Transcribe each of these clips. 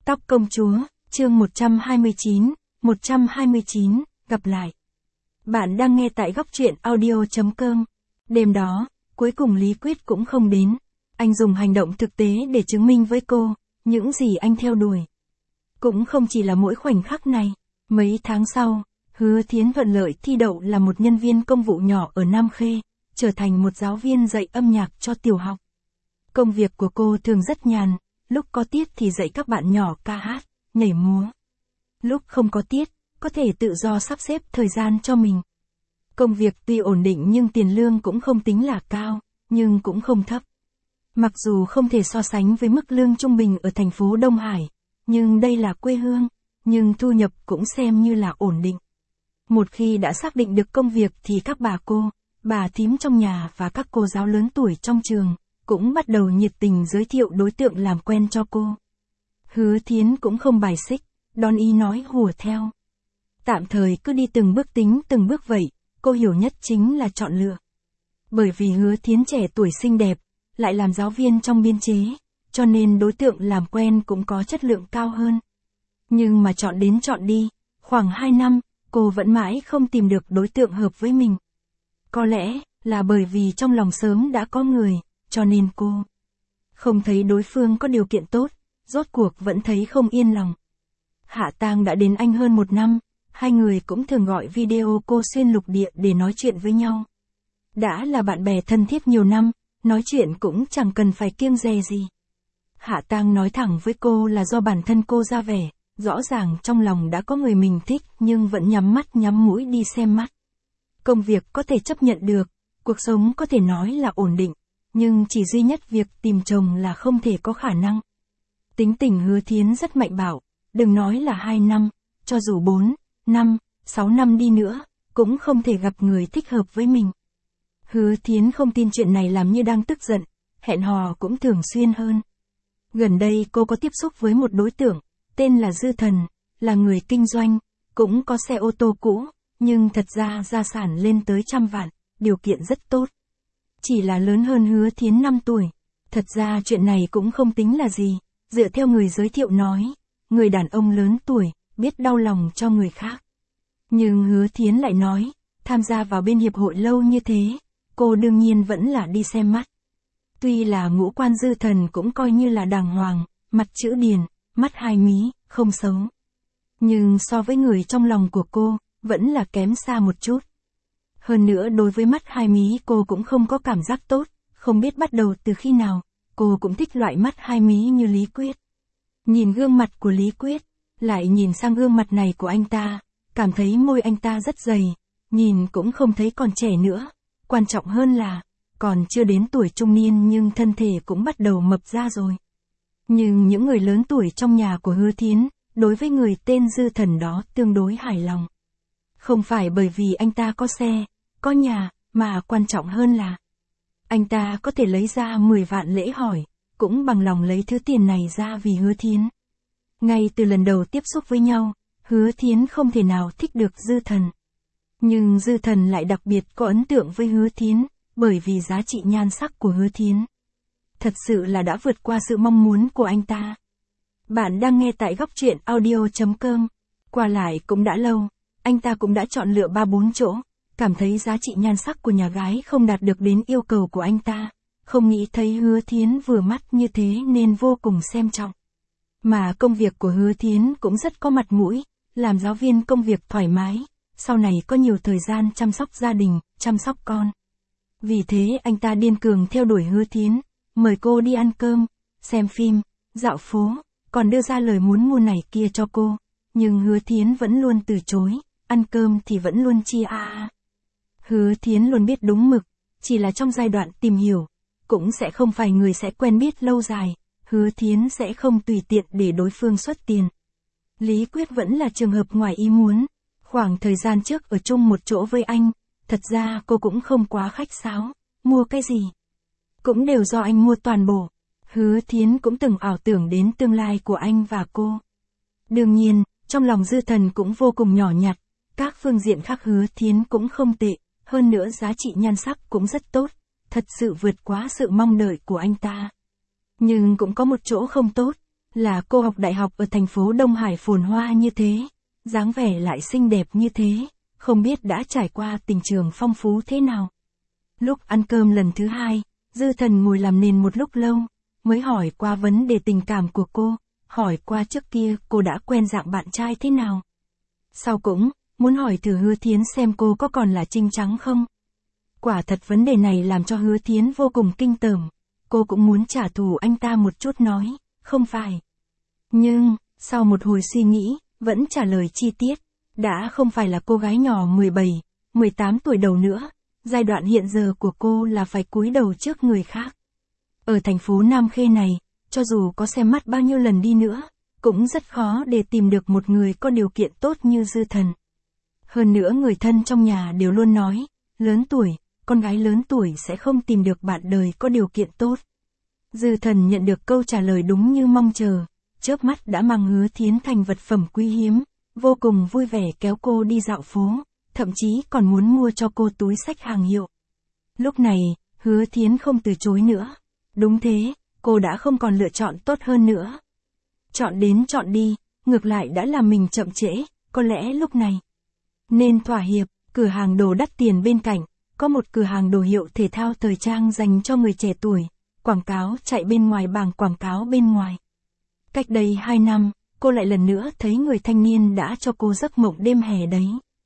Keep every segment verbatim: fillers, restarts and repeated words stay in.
Tóc công chúa, chương một trăm hai mươi chín, một trăm hai mươi chín, gặp lại. Bạn đang nghe tại góc truyện audio chấm com. Đêm đó, cuối cùng Lý Quyết cũng không đến. Anh dùng hành động thực tế để chứng minh với cô, những gì anh theo đuổi. Cũng không chỉ là mỗi khoảnh khắc này. Mấy tháng sau, Hứa Thiến thuận lợi thi đậu là một nhân viên công vụ nhỏ ở Nam Khê, trở thành một giáo viên dạy âm nhạc cho tiểu học. Công việc của cô thường rất nhàn, lúc có tiết thì dạy các bạn nhỏ ca hát, nhảy múa. Lúc không có tiết, có thể tự do sắp xếp thời gian cho mình. Công việc tuy ổn định nhưng tiền lương cũng không tính là cao, nhưng cũng không thấp. Mặc dù không thể so sánh với mức lương trung bình ở thành phố Đông Hải, nhưng đây là quê hương, nhưng thu nhập cũng xem như là ổn định. Một khi đã xác định được công việc thì các bà cô, bà thím trong nhà và các cô giáo lớn tuổi trong trường, cũng bắt đầu nhiệt tình giới thiệu đối tượng làm quen cho cô. Hứa Thiến cũng không bài xích, đón ý nói hùa theo. Tạm thời cứ đi từng bước tính từng bước vậy, cô hiểu nhất chính là chọn lựa. Bởi vì Hứa Thiến trẻ tuổi xinh đẹp, lại làm giáo viên trong biên chế, cho nên đối tượng làm quen cũng có chất lượng cao hơn. Nhưng mà chọn đến chọn đi, khoảng hai năm, cô vẫn mãi không tìm được đối tượng hợp với mình. Có lẽ là bởi vì trong lòng sớm đã có người, cho nên cô không thấy đối phương có điều kiện tốt, rốt cuộc vẫn thấy không yên lòng. Hạ Tang đã đến Anh hơn một năm, hai người cũng thường gọi video cô xuyên lục địa để nói chuyện với nhau. Đã là bạn bè thân thiết nhiều năm, nói chuyện cũng chẳng cần phải kiêng dè gì. Hạ Tang nói thẳng với cô là do bản thân cô ra vẻ, rõ ràng trong lòng đã có người mình thích nhưng vẫn nhắm mắt nhắm mũi đi xem mắt. Công việc có thể chấp nhận được, cuộc sống có thể nói là ổn định, nhưng chỉ duy nhất việc tìm chồng là không thể có khả năng. Tính tình Hứa Thiến rất mạnh bạo, đừng nói là hai năm, cho dù bốn, năm, sáu năm đi nữa, cũng không thể gặp người thích hợp với mình. Hứa Thiến không tin chuyện này làm như đang tức giận, hẹn hò cũng thường xuyên hơn. Gần đây cô có tiếp xúc với một đối tượng, tên là Dư Thần, là người kinh doanh, cũng có xe ô tô cũ, nhưng thật ra gia sản lên tới trăm vạn, điều kiện rất tốt. Chỉ là lớn hơn Hứa Thiến năm tuổi. Thật ra chuyện này cũng không tính là gì, dựa theo người giới thiệu nói, người đàn ông lớn tuổi, biết đau lòng cho người khác. Nhưng Hứa Thiến lại nói, tham gia vào bên hiệp hội lâu như thế, cô đương nhiên vẫn là đi xem mắt. Tuy là ngũ quan Dư Thần cũng coi như là đàng hoàng, mặt chữ điền, mắt hai mí, không xấu. Nhưng so với người trong lòng của cô, vẫn là kém xa một chút. Hơn nữa đối với mắt hai mí cô cũng không có cảm giác tốt, không biết bắt đầu từ khi nào, cô cũng thích loại mắt hai mí như Lý Quyết. Nhìn gương mặt của Lý Quyết, lại nhìn sang gương mặt này của anh ta, cảm thấy môi anh ta rất dày, nhìn cũng không thấy còn trẻ nữa. Quan trọng hơn là, còn chưa đến tuổi trung niên nhưng thân thể cũng bắt đầu mập ra rồi. Nhưng những người lớn tuổi trong nhà của Hứa Thiến, đối với người tên Dư Thần đó tương đối hài lòng. Không phải bởi vì anh ta có xe, có nhà, mà quan trọng hơn là anh ta có thể lấy ra mười vạn lễ hỏi, cũng bằng lòng lấy thứ tiền này ra vì Hứa Thiến. Ngay từ lần đầu tiếp xúc với nhau, Hứa Thiến không thể nào thích được Dư Thần. Nhưng Dư Thần lại đặc biệt có ấn tượng với Hứa Thiến, bởi vì giá trị nhan sắc của Hứa Thiến. Thật sự là đã vượt qua sự mong muốn của anh ta. Bạn đang nghe tại góc truyện audio chấm com. Qua lại cũng đã lâu, anh ta cũng đã chọn lựa ba bốn chỗ, cảm thấy giá trị nhan sắc của nhà gái không đạt được đến yêu cầu của anh ta. Không nghĩ thấy Hứa Thiến vừa mắt như thế nên vô cùng xem trọng. Mà công việc của Hứa Thiến cũng rất có mặt mũi, làm giáo viên công việc thoải mái, sau này có nhiều thời gian chăm sóc gia đình, chăm sóc con. Vì thế anh ta điên cường theo đuổi Hứa Thiến, mời cô đi ăn cơm, xem phim, dạo phố, còn đưa ra lời muốn mua này kia cho cô. Nhưng Hứa Thiến vẫn luôn từ chối, ăn cơm thì vẫn luôn chia a a. Hứa Thiến luôn biết đúng mực, chỉ là trong giai đoạn tìm hiểu, cũng sẽ không phải người sẽ quen biết lâu dài, Hứa Thiến sẽ không tùy tiện để đối phương xuất tiền. Lý Quyết vẫn là trường hợp ngoài ý muốn, khoảng thời gian trước ở chung một chỗ với anh, thật ra cô cũng không quá khách sáo, mua cái gì cũng đều do anh mua toàn bộ. Hứa Thiến cũng từng ảo tưởng đến tương lai của anh và cô. Đương nhiên, trong lòng Dư Thần cũng vô cùng nhỏ nhặt, các phương diện khác Hứa Thiến cũng không tệ, hơn nữa giá trị nhan sắc cũng rất tốt, thật sự vượt quá sự mong đợi của anh ta. Nhưng cũng có một chỗ không tốt, Là cô học đại học ở thành phố Đông Hải phồn hoa như thế, dáng vẻ lại xinh đẹp như thế, không biết đã trải qua tình trường phong phú thế nào. Lúc ăn cơm lần thứ hai, Dư Thần ngồi làm nền một lúc lâu, mới hỏi qua vấn đề tình cảm của cô, hỏi qua trước kia cô đã quen dạng bạn trai thế nào. Sau cũng, muốn hỏi thử Hứa Thiến xem cô có còn là trinh trắng không. Quả thật vấn đề này làm cho Hứa Thiến vô cùng kinh tởm, cô cũng muốn trả thù anh ta một chút nói, không phải. Nhưng, sau một hồi suy nghĩ, vẫn trả lời chi tiết, đã không phải là cô gái nhỏ mười bảy, mười tám tuổi đầu nữa, giai đoạn hiện giờ của cô là phải cúi đầu trước người khác. Ở thành phố Nam Khê này, cho dù có xem mắt bao nhiêu lần đi nữa, cũng rất khó để tìm được một người có điều kiện tốt như Dư Thần. Hơn nữa người thân trong nhà đều luôn nói, lớn tuổi, con gái lớn tuổi sẽ không tìm được bạn đời có điều kiện tốt. Dư Thần nhận được câu trả lời đúng như mong chờ, chớp mắt đã mang Hứa Thiến thành vật phẩm quý hiếm, vô cùng vui vẻ kéo cô đi dạo phố, thậm chí còn muốn mua cho cô túi xách hàng hiệu. Lúc này, Hứa Thiến không từ chối nữa. Đúng thế, cô đã không còn lựa chọn tốt hơn nữa. Chọn đến chọn đi, ngược lại đã làm mình chậm trễ, có lẽ lúc này nên thỏa hiệp. Cửa hàng đồ đắt tiền bên cạnh, có một cửa hàng đồ hiệu thể thao thời trang dành cho người trẻ tuổi, quảng cáo chạy bên ngoài bảng quảng cáo bên ngoài. Cách đây hai năm, cô lại lần nữa thấy người thanh niên đã cho cô giấc mộng đêm hè đấy.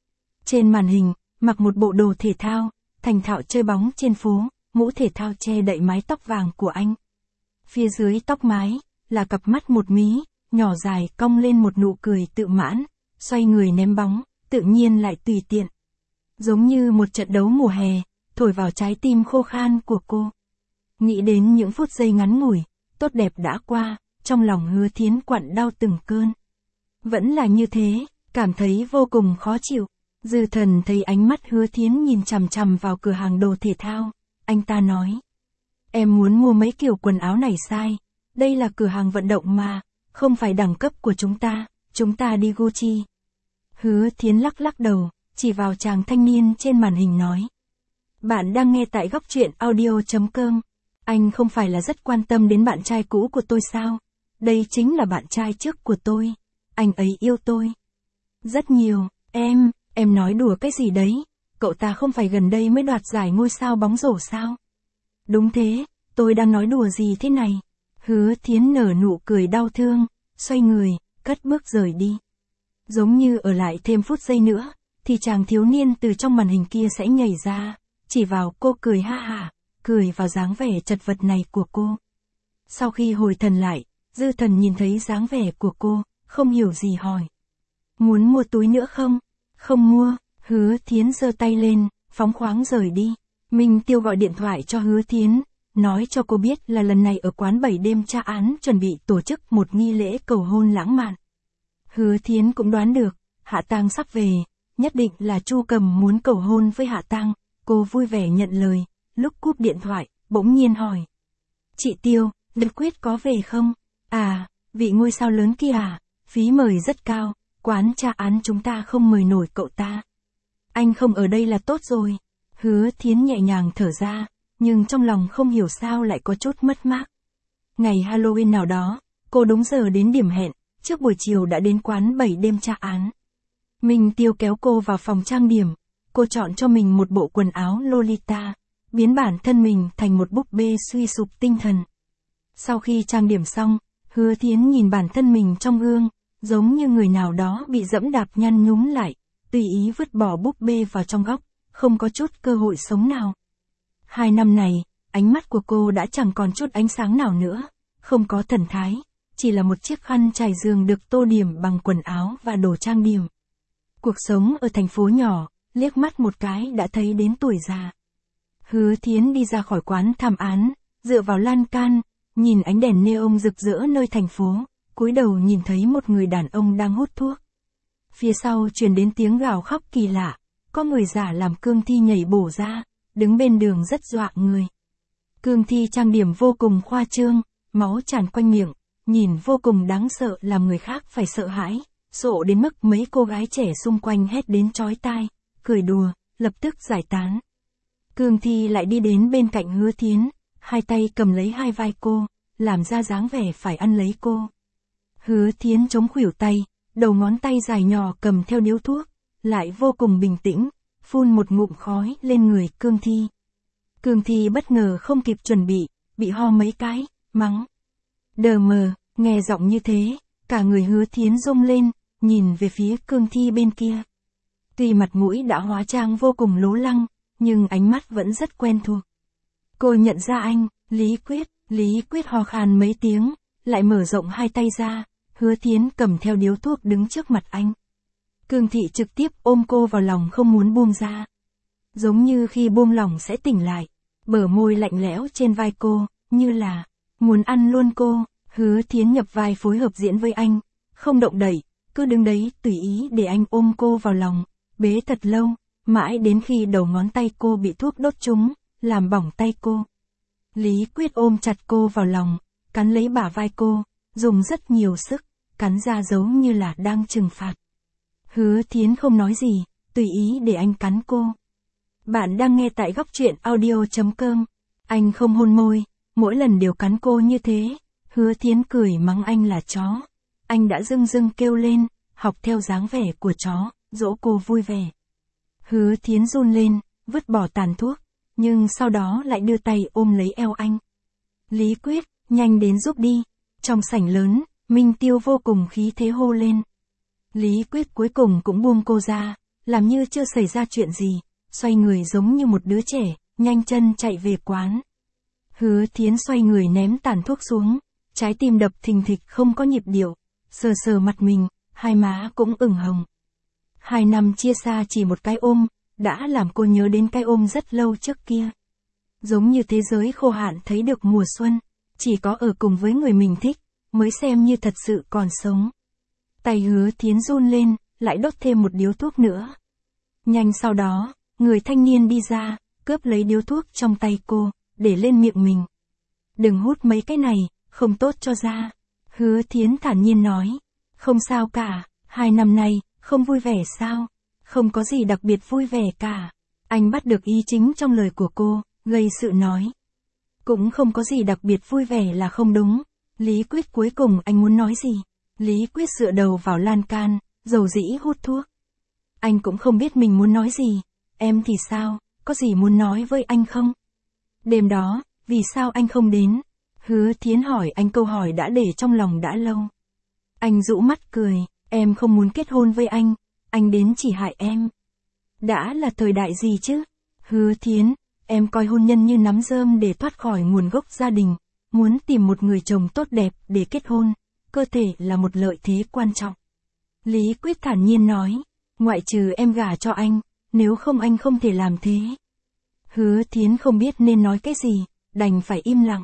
Trên màn hình, mặc một bộ đồ thể thao, thành thạo chơi bóng trên phố, mũ thể thao che đậy mái tóc vàng của anh. Phía dưới tóc mái, là cặp mắt một mí, nhỏ dài cong lên một nụ cười tự mãn, xoay người ném bóng, tự nhiên lại tùy tiện. Giống như một trận đấu mùa hè, thổi vào trái tim khô khan của cô. Nghĩ đến những phút giây ngắn ngủi, tốt đẹp đã qua, trong lòng Hứa Thiến quặn đau từng cơn. Vẫn là như thế, cảm thấy vô cùng khó chịu. Dư Thần thấy ánh mắt Hứa Thiến nhìn chằm chằm vào cửa hàng đồ thể thao, anh ta nói. Em muốn mua mấy kiểu quần áo này sai, đây là cửa hàng vận động mà, không phải đẳng cấp của chúng ta, chúng ta đi Gucci. Hứa Thiến lắc lắc đầu, chỉ vào chàng thanh niên trên màn hình nói. Bạn đang nghe tại góc truyện audio chấm com. Anh không phải là rất quan tâm đến bạn trai cũ của tôi sao? Đây chính là bạn trai trước của tôi. Anh ấy yêu tôi rất nhiều. Em, em nói đùa cái gì đấy? Cậu ta không phải gần đây mới đoạt giải ngôi sao bóng rổ sao? Đúng thế, tôi đang nói đùa gì thế này? Hứa Thiến nở nụ cười đau thương, xoay người, cất bước rời đi. Giống như ở lại thêm phút giây nữa, thì chàng thiếu niên từ trong màn hình kia sẽ nhảy ra, chỉ vào cô cười ha hả, cười vào dáng vẻ chật vật này của cô. Sau khi hồi thần lại, Dư Thần nhìn thấy dáng vẻ của cô, không hiểu gì hỏi. Muốn mua túi nữa không? Không mua. Hứa Thiến giơ tay lên, phóng khoáng rời đi. Minh Tiêu gọi điện thoại cho Hứa Thiến, nói cho cô biết là lần này ở quán bảy đêm tra án chuẩn bị tổ chức một nghi lễ cầu hôn lãng mạn. Hứa Thiến cũng đoán được, Hạ Tang sắp về, nhất định là Chu Cầm muốn cầu hôn với Hạ Tang, cô vui vẻ nhận lời, lúc cúp điện thoại, bỗng nhiên hỏi. Chị Tiêu, Lực Quyết có về không? À, vị ngôi sao lớn kia à, phí mời rất cao, quán tra án chúng ta không mời nổi cậu ta. Anh không ở đây là tốt rồi. Hứa Thiến nhẹ nhàng thở ra, nhưng trong lòng không hiểu sao lại có chút mất mát. Ngày Halloween nào đó, cô đúng giờ đến điểm hẹn, trước buổi chiều đã đến quán bảy đêm tra án. Minh Tiêu kéo cô vào phòng trang điểm, cô chọn cho mình một bộ quần áo Lolita, biến bản thân mình thành một búp bê suy sụp tinh thần. Sau khi trang điểm xong, Hứa Thiến nhìn bản thân mình trong gương, giống như người nào đó bị dẫm đạp nhăn nhúm lại, tùy ý vứt bỏ búp bê vào trong góc, không có chút cơ hội sống nào. Hai năm này, ánh mắt của cô đã chẳng còn chút ánh sáng nào nữa, không có thần thái, chỉ là một chiếc khăn trải giường được tô điểm bằng quần áo và đồ trang điểm. Cuộc sống ở thành phố nhỏ, liếc mắt một cái đã thấy đến tuổi già. Hứa Thiến đi ra khỏi quán thảm án, dựa vào lan can, nhìn ánh đèn neon rực rỡ nơi thành phố, cúi đầu nhìn thấy một người đàn ông đang hút thuốc. Phía sau truyền đến tiếng gào khóc kỳ lạ, có người giả làm Cương Thi nhảy bổ ra, đứng bên đường rất dọa người. Cương Thi trang điểm vô cùng khoa trương, máu tràn quanh miệng, nhìn vô cùng đáng sợ làm người khác phải sợ hãi, sợ đến mức mấy cô gái trẻ xung quanh hét đến chói tai, cười đùa, lập tức giải tán. Cương Thi lại đi đến bên cạnh Hứa Thiến, hai tay cầm lấy hai vai cô, làm ra dáng vẻ phải ăn lấy cô. Hứa Thiến chống khuỷu tay, đầu ngón tay dài nhỏ cầm theo điếu thuốc, lại vô cùng bình tĩnh, phun một ngụm khói lên người Cương Thi. Cương Thi bất ngờ không kịp chuẩn bị, bị ho mấy cái, mắng. Đờ mờ, nghe giọng như thế, cả người Hứa Thiến rung lên, nhìn về phía Cương Thi bên kia. Tuy mặt mũi đã hóa trang vô cùng lố lăng, nhưng ánh mắt vẫn rất quen thuộc. Cô nhận ra anh, Lý Quyết, Lý Quyết ho khan mấy tiếng, lại mở rộng hai tay ra, Hứa Thiến cầm theo điếu thuốc đứng trước mặt anh. Cương Thị trực tiếp ôm cô vào lòng không muốn buông ra. Giống như khi buông lỏng sẽ tỉnh lại, bờ môi lạnh lẽo trên vai cô, như là muốn ăn luôn cô. Hứa Thiến nhập vai phối hợp diễn với anh, không động đậy, cứ đứng đấy tùy ý để anh ôm cô vào lòng, bế thật lâu, mãi đến khi đầu ngón tay cô bị thuốc đốt trúng, làm bỏng tay cô. Lý Quyết ôm chặt cô vào lòng, cắn lấy bả vai cô, dùng rất nhiều sức, cắn ra giống như là đang trừng phạt. Hứa Thiến không nói gì, tùy ý để anh cắn cô. Bạn đang nghe tại góc truyện audio chấm com. Anh không hôn môi, mỗi lần đều cắn cô như thế. Hứa Thiến cười mắng anh là chó. Anh đã dưng dưng kêu lên, học theo dáng vẻ của chó, dỗ cô vui vẻ. Hứa Thiến run lên, vứt bỏ tàn thuốc, nhưng sau đó lại đưa tay ôm lấy eo anh. Lý Quyết, nhanh đến giúp đi. Trong sảnh lớn, Minh Tiêu vô cùng khí thế hô lên. Lý Quyết cuối cùng cũng buông cô ra, làm như chưa xảy ra chuyện gì, xoay người giống như một đứa trẻ, nhanh chân chạy về quán. Hứa Thiến xoay người ném tàn thuốc xuống, trái tim đập thình thịch không có nhịp điệu, sờ sờ mặt mình, hai má cũng ửng hồng. Hai năm chia xa chỉ một cái ôm, đã làm cô nhớ đến cái ôm rất lâu trước kia. Giống như thế giới khô hạn thấy được mùa xuân, chỉ có ở cùng với người mình thích, mới xem như thật sự còn sống. Tay Hứa Thiến run lên, lại đốt thêm một điếu thuốc nữa. Nhanh sau đó, người thanh niên đi ra, cướp lấy điếu thuốc trong tay cô, để lên miệng mình. Đừng hút mấy cái này, không tốt cho da. Hứa Thiến thản nhiên nói. Không sao cả, hai năm nay, không vui vẻ sao? Không có gì đặc biệt vui vẻ cả. Anh bắt được ý chính trong lời của cô, gây sự nói. Cũng không có gì đặc biệt vui vẻ là không đúng. Lý Quyết cuối cùng anh muốn nói gì? Lý Quyết dựa đầu vào lan can, dầu dĩ hút thuốc. Anh cũng không biết mình muốn nói gì. Em thì sao, có gì muốn nói với anh không? Đêm đó, vì sao anh không đến? Hứa Thiến hỏi anh câu hỏi đã để trong lòng đã lâu. Anh rũ mắt cười, em không muốn kết hôn với anh, anh đến chỉ hại em. Đã là thời đại gì chứ? Hứa Thiến, em coi hôn nhân như nắm rơm để thoát khỏi nguồn gốc gia đình, muốn tìm một người chồng tốt đẹp để kết hôn, cơ thể là một lợi thế quan trọng. Lý Quyết thản nhiên nói, ngoại trừ em gả cho anh, nếu không anh không thể làm thế. Hứa Thiến không biết nên nói cái gì, đành phải im lặng.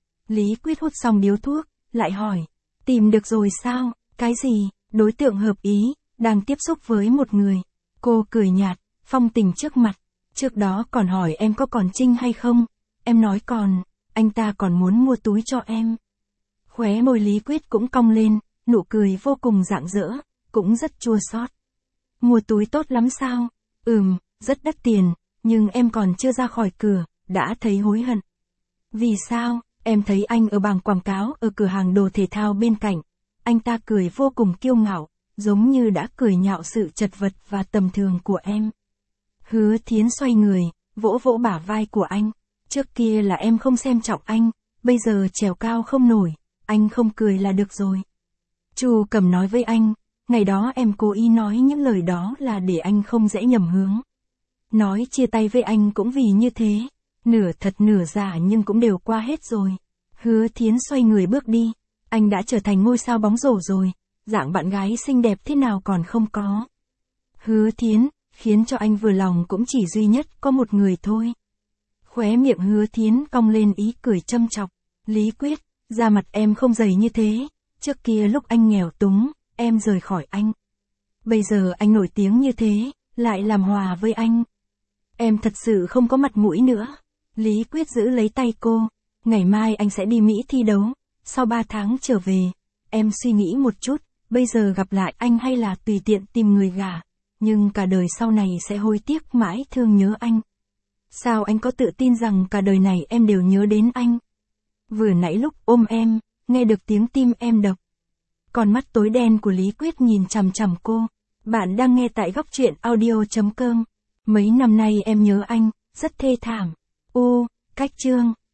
Lý Quyết hút xong điếu thuốc, lại hỏi, tìm được rồi sao, cái gì, đối tượng hợp ý, đang tiếp xúc với một người. Cô cười nhạt, phong tình trước mặt, trước đó còn hỏi em có còn trinh hay không, em nói còn, anh ta còn muốn mua túi cho em. Khóe môi Lý Quyết cũng cong lên, nụ cười vô cùng rạng rỡ, cũng rất chua xót. Mua túi tốt lắm sao? Ừm, rất đắt tiền, nhưng em còn chưa ra khỏi cửa, đã thấy hối hận. Vì sao? Em thấy anh ở bảng quảng cáo ở cửa hàng đồ thể thao bên cạnh. Anh ta cười vô cùng kiêu ngạo, giống như đã cười nhạo sự chật vật và tầm thường của em. Hứa Thiến xoay người, vỗ vỗ bả vai của anh. Trước kia là em không xem trọng anh, bây giờ trèo cao không nổi, anh không cười là được rồi. Chu Cầm nói với anh, ngày đó em cố ý nói những lời đó là để anh không dễ nhầm hướng. Nói chia tay với anh cũng vì như thế, nửa thật nửa giả nhưng cũng đều qua hết rồi. Hứa Thiến xoay người bước đi, anh đã trở thành ngôi sao bóng rổ rồi, dạng bạn gái xinh đẹp thế nào còn không có. Hứa Thiến, khiến cho anh vừa lòng cũng chỉ duy nhất có một người thôi. Khóe miệng Hứa Thiến cong lên ý cười châm chọc. Lý Quyết, da mặt em không dày như thế, trước kia lúc anh nghèo túng, em rời khỏi anh. Bây giờ anh nổi tiếng như thế, lại làm hòa với anh. Em thật sự không có mặt mũi nữa. Lý Quyết giữ lấy tay cô, ngày mai anh sẽ đi Mỹ thi đấu, sau ba tháng trở về. Em suy nghĩ một chút, bây giờ gặp lại anh hay là tùy tiện tìm người gả, nhưng cả đời sau này sẽ hối tiếc mãi thương nhớ anh. Sao anh có tự tin rằng cả đời này em đều nhớ đến anh? Vừa nãy lúc ôm em, nghe được tiếng tim em đập. Con mắt tối đen của Lý Quyết nhìn chằm chằm cô. Bạn đang nghe tại góc truyện audio.com. Mấy năm nay em nhớ anh, rất thê thảm. U, cách chương.